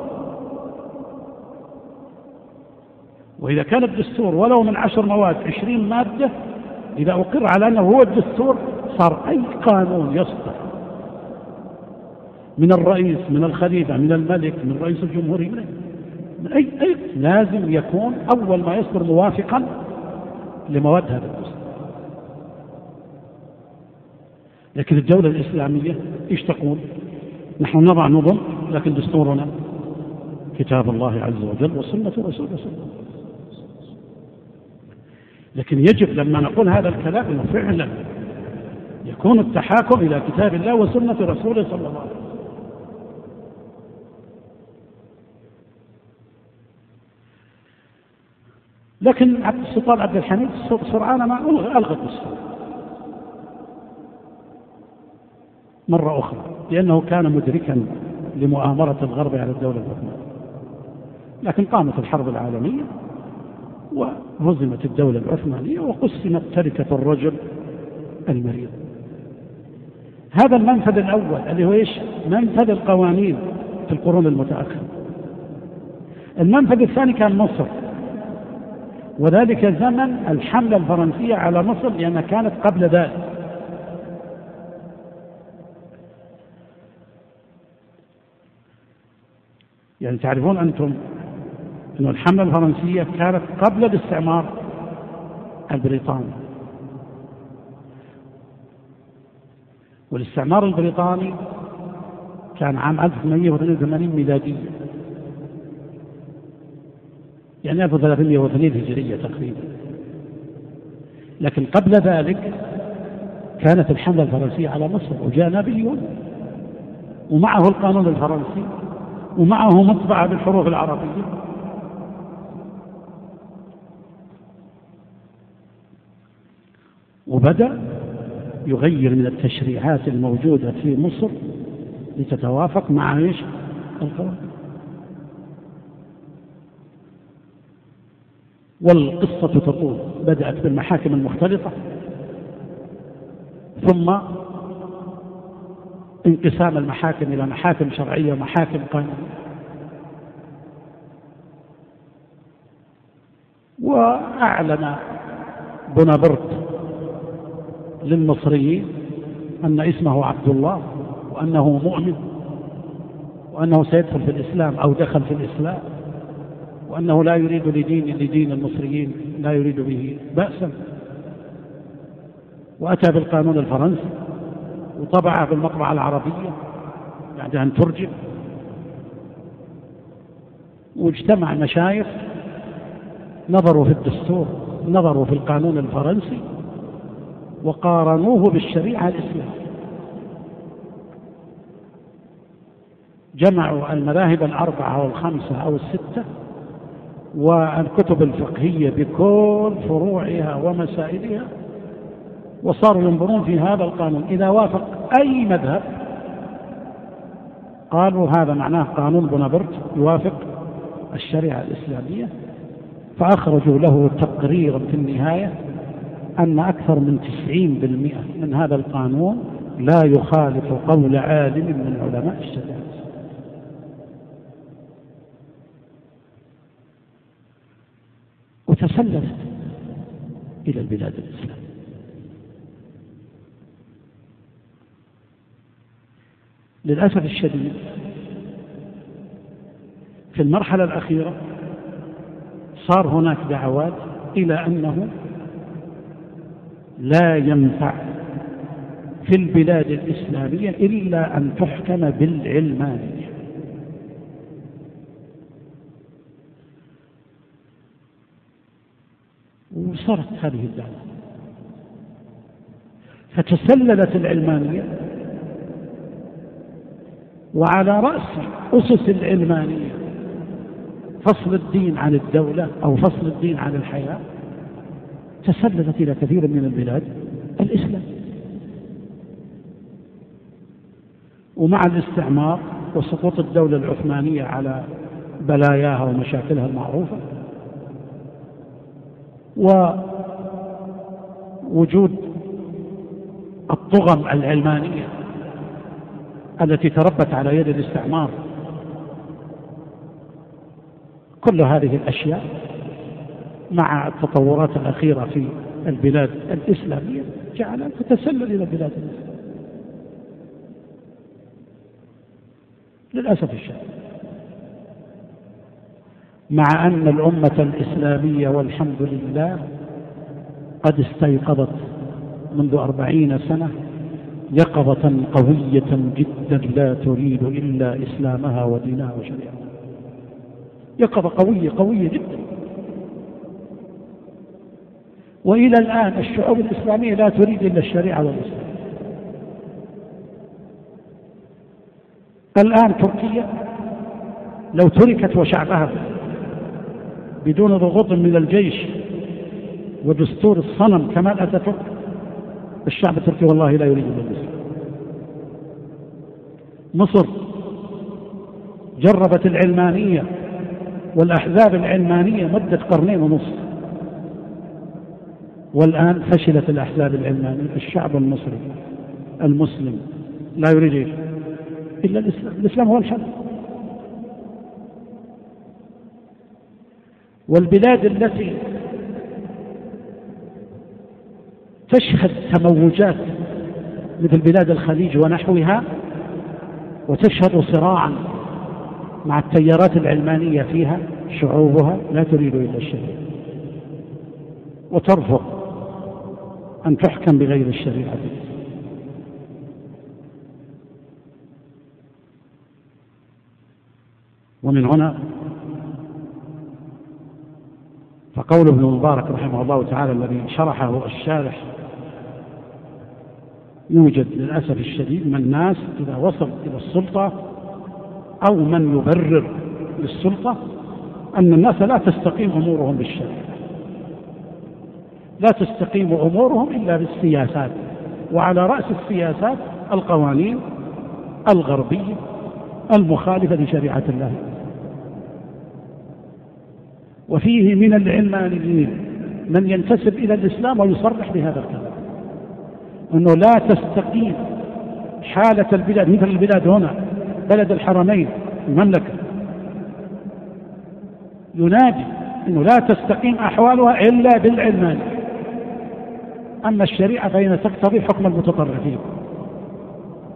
وإذا كان الدستور ولو من 10 مواد 20 مادة، إذا أقر على أنه هو الدستور صار أي قانون يصدر من الرئيس، من الخليفة، من الملك، من رئيس الجمهورية، من أي لازم يكون أول ما يصدر موافقا لمواد هذا الدستور. لكن الدولة الإسلامية إيش تقول؟ نحن نضع نظم، لكن دستورنا كتاب الله عز وجل وسنة رسوله صلى الله عليه وسلم. لكن يجب لما نقول هذا الكلام أنه فعلا يكون التحاكم إلى كتاب الله وسنة رسوله صلى الله عليه وسلم. لكن السلطان عبد الحميد سرعان ما ألغى الدستور مرة أخرى، لأنه كان مدركا لمؤامرة الغرب على الدولة العثمانية. لكن قامت الحرب العالمية وهزمت الدولة العثمانية وقسمت تركة الرجل المريض. هذا المنفذ الأول اللي هو إيش؟ منفذ القوانين في القرون المتأخرة. المنفذ الثاني كان مصر، وذلك زمن الحملة الفرنسية على مصر، لأنها كانت قبل ذلك. يعني تعرفون أنتم أن الحملة الفرنسية كانت قبل الاستعمار البريطاني، والاستعمار البريطاني كان عام 1882 ميلادية، يعني 1302 هجرية تقريبا. لكن قبل ذلك كانت الحملة الفرنسية على مصر، وجاء نابليون ومعه القانون الفرنسي ومعه مطبعة بالحروف العربية. وبدأ يغير من التشريعات الموجودة في مصر لتتوافق مع ايش؟ القوانين. والقصة تطول، بدأت بالمحاكم المختلطة، ثم انقسام المحاكم إلى محاكم شرعية ومحاكم قانونية. وأعلن بونابرت للمصريين أن اسمه عبد الله وأنه مؤمن وأنه سيدخل في الإسلام أو دخل في الإسلام، وأنه لا يريد لدين المصريين لا يريد به بأسا، وأتى بالقانون الفرنسي وطبعه بالمطبعة العربية بعد أن ترجم، واجتمع مشايخ نظروا في الدستور، نظروا في القانون الفرنسي وقارنوه بالشريعة الإسلامية، جمعوا المذاهب الأربعة أو الخمسة أو الستة والكتب الفقهية بكل فروعها ومسائلها، وصاروا ينظرون في هذا القانون إذا وافق أي مذهب قالوا هذا معناه قانون بونابرت يوافق الشريعة الإسلامية، فأخرجوا له تقريرا في النهاية أن أكثر من 90% من هذا القانون لا يخالف قول عالم من علماء الشريعة. وتسللت إلى البلاد الإسلامية. للأسف الشديد في المرحلة الأخيرة صار هناك دعوات إلى أنه لا ينفع في البلاد الإسلامية إلا أن تحكم بالعلمانية. وصارت هذه الدعوة، فتسللت العلمانية، وعلى رأس أسس العلمانية فصل الدين عن الدولة أو فصل الدين عن الحياة، تسللت إلى كثير من البلاد الإسلام. ومع الاستعمار وسقوط الدولة العثمانية على بلاياها ومشاكلها المعروفة، ووجود الطغم العلمانية التي تربت على يد الاستعمار، كل هذه الأشياء مع التطورات الأخيرة في البلاد الإسلامية جعلت تتسلل إلى البلاد الإسلامية للأسف الشديد، مع أن الأمة الإسلامية والحمد لله قد استيقظت منذ 40 سنة يقظة قوية جدا لا تريد إلا إسلامها ودينها وشريعتها، يقظة قوية جدا. وإلى الآن الشعوب الإسلامية لا تريد إلا الشريعة والإسلام. الآن تركيا لو تركت وشعبها بدون ضغوط من الجيش ودستور الصنم كمال أتاتورك، الشعب التركي والله لا يريد إلا الإسلام. مصر جربت العلمانية والأحزاب العلمانية مدة 2.5 قرن، والآن فشلت الأحزاب العلمانية. الشعب المصري المسلم لا يريد إلا الإسلام، الإسلام هو الحل. والبلاد التي تشهد تموجات مثل بلاد الخليج ونحوها وتشهد صراعا مع التيارات العلمانية فيها، شعوبها لا تريد إلا الشريعة وترفض أن تحكم بغير الشريعة. ومن هنا فقول ابن المبارك رحمه الله تعالى الذي شرحه الشارح، يوجد للأسف الشديد من الناس إذا وصل إلى السلطة أو من يبرر للسلطة أن الناس لا تستقيم أمورهم بالشريعة، لا تستقيم أمورهم إلا بالسياسات، وعلى رأس السياسات القوانين الغربية المخالفة لشريعة الله. وفيه من العلمانيين من ينتسب إلى الإسلام ويصرح بهذا الكلام، أنه لا تستقيم حالة البلاد مثل البلاد هنا بلد الحرمين المملكة، ينادي أنه لا تستقيم أحوالها إلا بالعلمانية، أما الشريعة فإن تقتضي حكم المتطرفين.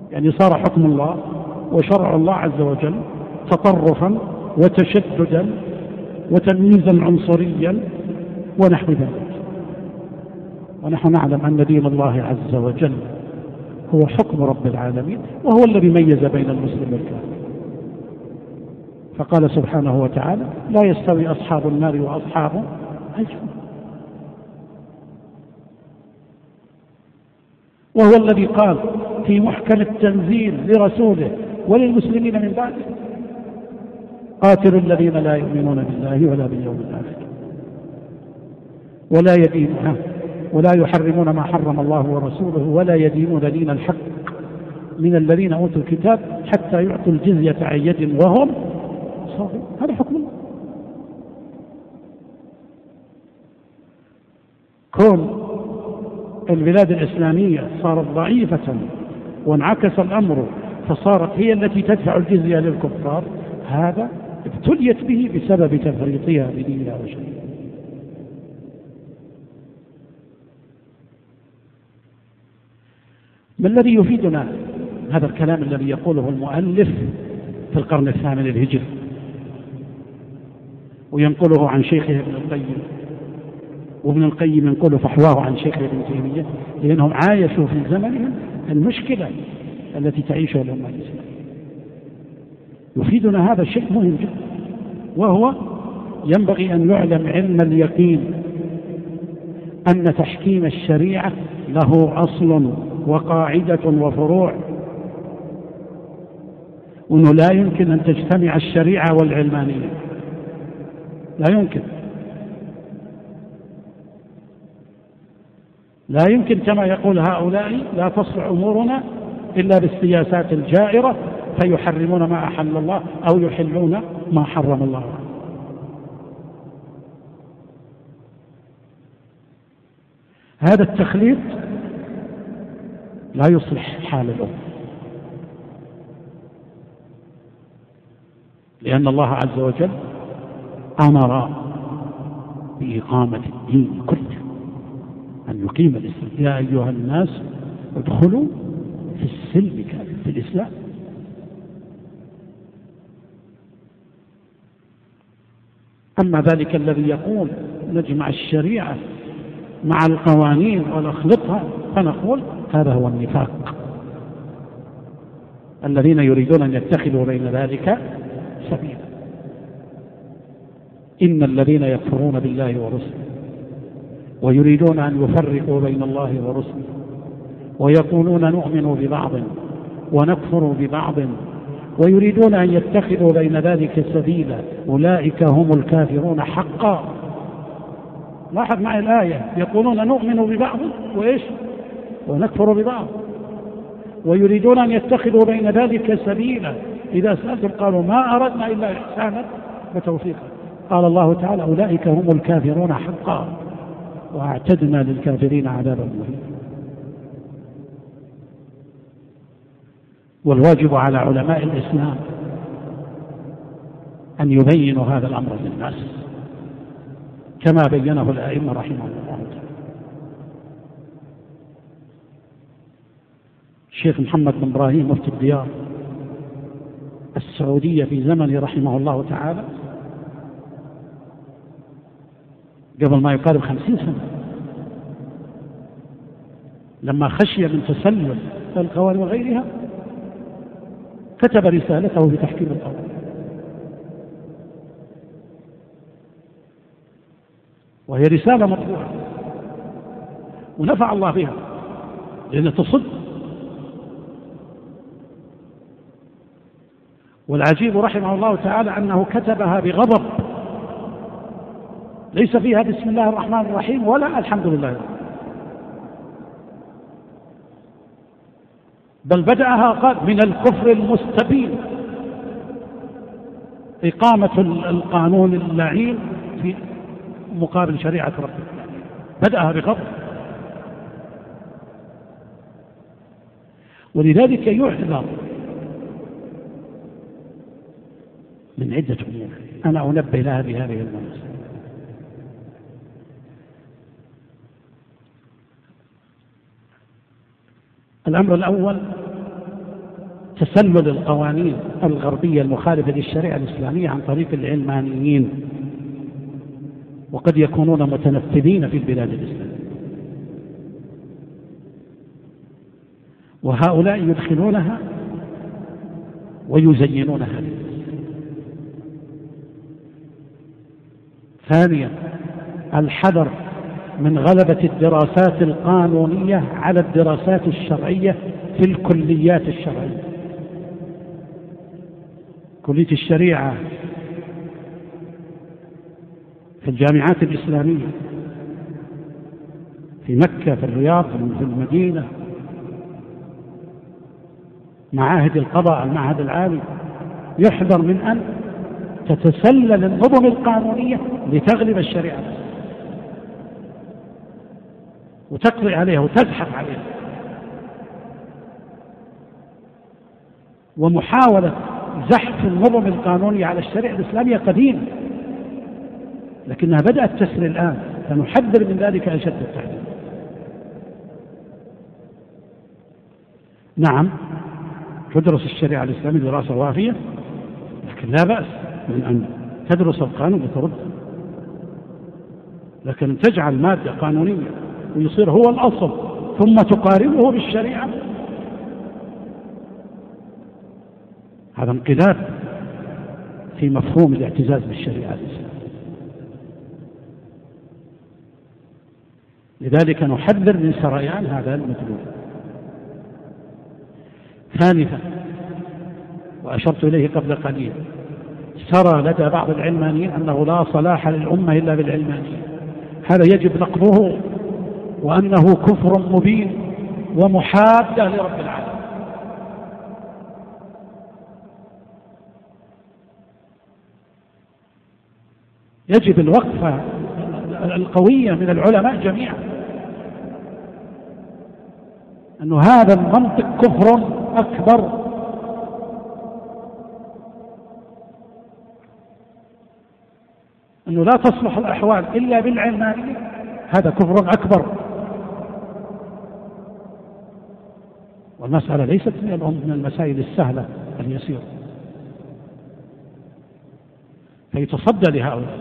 يعني صار حكم الله وشرع الله عز وجل تطرفا وتشددا وتمييزا عنصريا ونحو ذلك. ونحن نعلم أن دين الله عز وجل هو حكم رب العالمين، وهو الذي ميز بين المسلم والكافر. فقال سبحانه وتعالى: لا يستوي أصحاب النار وأصحاب الجنة. وهو الذي قال في محكم التنزيل لرسوله وللمسلمين من بعده: قاتلوا الذين لا يؤمنون بالله ولا باليوم الآخر ولا يدينون ولا يحرمون ما حرم الله ورسوله ولا يدينون دين الحق من الذين أوتوا الكتاب حتى يعطوا الجزية عن يد وهم صاغرون. هذا حكم الله. كون البلاد الإسلامية صارت ضعيفة وانعكس الأمر فصارت هي التي تدفع الجزية للكفار، هذا ابتليت به بسبب تفريطها بدينها وشريعتها. ما الذي يفيدنا هذا الكلام الذي يقوله المؤلف في القرن الثامن الهجري وينقله عن شيخه ابن القيم، وابن القيم ينقله فحواه عن شيخه ابن تيمية، لأنهم عايشوا في زمنهم المشكلة التي تعيشها الأمة الإسلامية. يفيدنا هذا الشيء مهم جدا، وهو ينبغي أن يعلم علم اليقين أن تحكيم الشريعة له أصل وقاعدة وفروع، وأنه لا يمكن أن تجتمع الشريعة والعلمانية، لا يمكن. لا يمكن كما يقول هؤلاء: لا تصلح أمورنا إلا بالسياسات الجائرة فيحرمون ما أحل الله أو يحلون ما حرم الله. هذا التخليط لا يصلح حال الأمة، لأن الله عز وجل أمر بإقامة الدين كله، أن يقيم الإسلام. يا أيها الناس ادخلوا في السلم كافة، في الإسلام. أما ذلك الذي يقول نجمع الشريعة مع القوانين ونخلطها، فنقول هذا هو النفاق. الذين يريدون أن يتخذوا بين ذلك سبيلا. إن الذين يكفرون بالله ورسله ويريدون أن يفرقوا بين الله ورسله ويقولون نؤمن ببعض ونكفر ببعض ويريدون أن يتخذوا بين ذلك سبيلا أولئك هم الكافرون حقا. لاحظ معي الآية: يقولون نؤمن ببعض وإيش ونكفر ببعض ويريدون أن يتخذوا بين ذلك سبيلا. إذا سألتم قالوا ما أردنا إلا إحسانا وتوفيقا. قال الله تعالى: أولئك هم الكافرون حقا وأعتدنا للكافرين عذابا مهينا. والواجب على علماء الإسلام أن يبينوا هذا الأمر للناس كما بينه الأئمة رحمهم الله تعالى. الشيخ محمد بن إبراهيم مفتي الديار السعودية في زمن رحمه الله تعالى، قبل ما يقارب 50 سنة، لما خشي من تسلل القوانين وغيرها كتب رسالته في تحكيم القوانين، وهي رسالة مطبوعة ونفع الله بها لأنها تصد. والعجيب رحمه الله تعالى أنه كتبها بغضب، ليس فيها بسم الله الرحمن الرحيم ولا الحمد لله، بل بدأها قال: من الكفر المستبين إقامة القانون اللعين في مقابل شريعة ربنا. بدأها بغضب. ولذلك يحذر من عدة أمور أنا أنبه لها بهذه المناسبة. الأمر الأول: تسلل القوانين الغربية المخالفة للشريعة الإسلامية عن طريق العلمانيين، وقد يكونون متنفذين في البلاد الإسلامية، وهؤلاء يدخلونها ويزينونها. ثانيا، الحذر من غلبة الدراسات القانونية على الدراسات الشرعية في الكليات الشرعية. كلية الشريعة في الجامعات الإسلامية في مكة، في الرياض، في المدينة، معاهد القضاء، المعهد العالي، يحذر من أن تتسلل النظم القانونية لتغلب الشريعة وتقضي عليها وتزحف عليها. ومحاولة زحف النظم القانونية على الشريعة الإسلامية قديمة، لكنها بدأت تسري الآن، فنحذر من ذلك أشد التحذير. نعم، تدرس الشريعة الإسلامية دراسة وافية، لكن لا بأس من أن تدرس القانون وترد، لكن تجعل مادة قانونية ويصير هو الأصل ثم تقاربه بالشريعة، هذا انقلاب في مفهوم الاعتزاز بالشريعة الإسلامية. لذلك نحذر من سريان هذا المطلوب. ثالثا، وأشرت إليه قبل قليل، سرى لدى بعض العلمانيين أنه لا صلاح للأمة إلا بالعلمانية، هذا يجب نقضه، وأنه كفر مبين ومحادة لرب العالمين. يجب الوقفة القوية من العلماء جميعا أنه هذا المنطق كفر أكبر، أنه لا تصلح الأحوال إلا بالعلمانية، هذا كفر أكبر. والمسألة ليست من المسائل السهلة اليسيرة، فيتصدى لهؤلاء،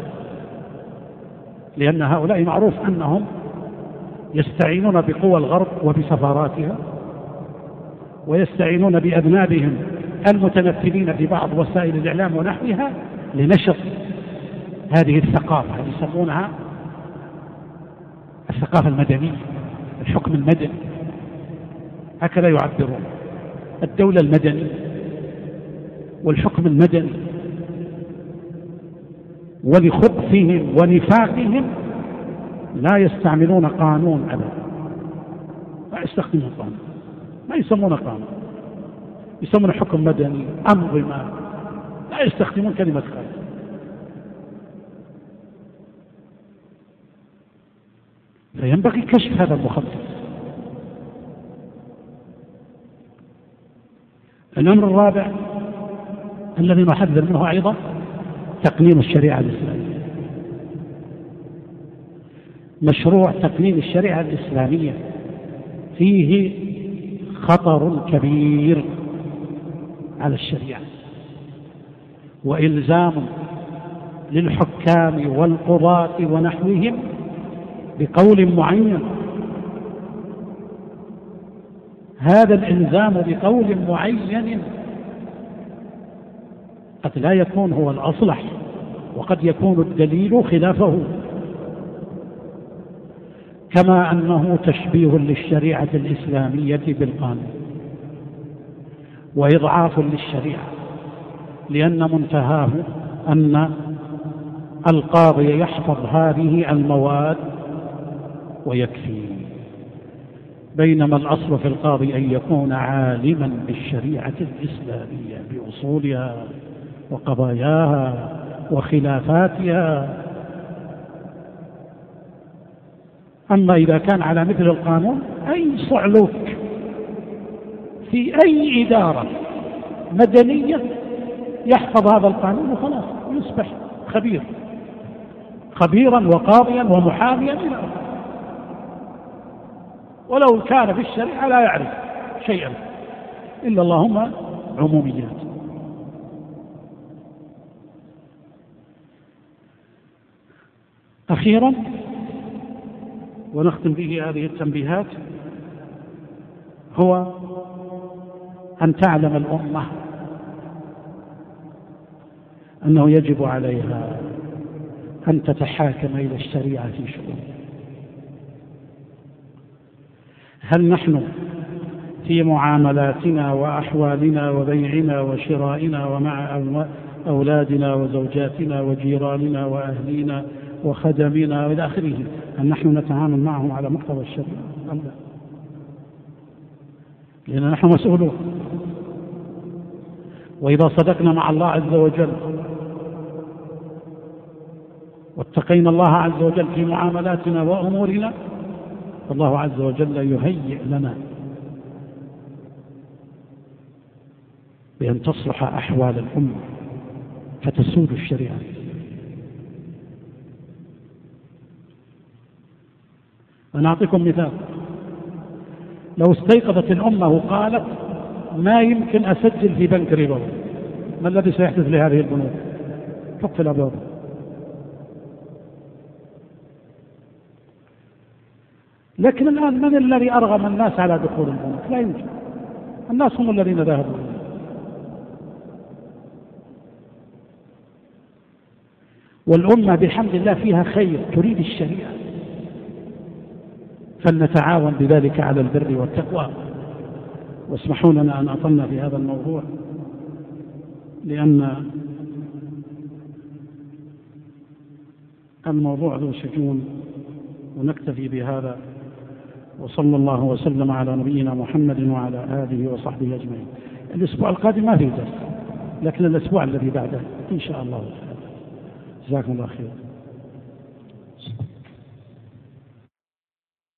لأن هؤلاء معروف أنهم يستعينون بقوى الغرب وبسفاراتها، ويستعينون بأذنابهم المتنفذين في بعض وسائل الإعلام ونحوها لنشر هذه الثقافة، يسمونها الثقافة المدنية، الحكم المدني، هكذا يعبرون، الدولة المدنية والحكم المدني. ولخبثهم ونفاقهم لا يستعملون قانون أبدا، لا يستخدمون قانون، ما يسمونه قانون، يسمونه حكم مدني، أنظمة، لا يستخدمون كلمة قانون. فينبغي كشف هذا المخطط. الأمر الرابع الذي نحذر منه أيضا تقنين الشريعة الإسلامية. مشروع تقنين الشريعة الإسلامية فيه خطر كبير على الشريعة، وإلزام للحكام والقضاة ونحوهم بقول معين. هذا الإلزام بقول معين قد لا يكون هو الأصلح، وقد يكون الدليل خلافه، كما أنه تشبيه للشريعة الإسلامية بالقانون وإضعاف للشريعة، لأن منتهاه أن القاضي يحفظ هذه المواد ويكفي، بينما الأصل في القاضي أن يكون عالما بالشريعة الإسلامية بأصولها وقضاياها وخلافاتها. أما إذا كان على مثل القانون، أي صعلوك في أي إدارة مدنية يحفظ هذا القانون وخلاص يصبح خبيرا وقاضيا ومحاميا إلى آخره، ولو كان في الشريعة لا يعرف شيئا إلا اللهم عموميات. أخيرا ونختم به هذه التنبيهات، هو أن تعلم الأمة أنه يجب عليها أن تتحاكم إلى الشريعة في شؤونها. هل نحن في معاملاتنا وأحوالنا وبيعنا وشرائنا ومع أولادنا وزوجاتنا وجيراننا وأهلينا وخدمنا وإلى آخره، هل نحن نتعامل معهم على مقتضى الشريعة أم لا؟ لأن نحن مسؤولون، وإذا صدقنا مع الله عز وجل واتقينا الله عز وجل في معاملاتنا وأمورنا، فالله عز وجل يهيئ لنا بأن تصلح أحوال الأمة فتسود الشريعة. أنا أعطيكم مثال: لو استيقظت الأمة وقالت ما يمكن أسجل في بنك ربوي، ما الذي سيحدث لهذه البنوك؟ تقفل الأبواب. لكن الآن من الذي أرغم الناس على دخول البنوك؟ لا يمكن، الناس هم الذين ذهبوا. والأمة بحمد الله فيها خير تريد الشريعة، فلنتعاون بذلك على البر والتقوى. واسمحوا لنا أن أطلنا في هذا الموضوع لأن الموضوع ذو شجون، ونكتفي بهذا. وصلى الله وسلم على نبينا محمد وعلى آله وصحبه أجمعين. الأسبوع القادم ما في درس، لكن الأسبوع الذي بعده إن شاء الله. جزاكم الله خير.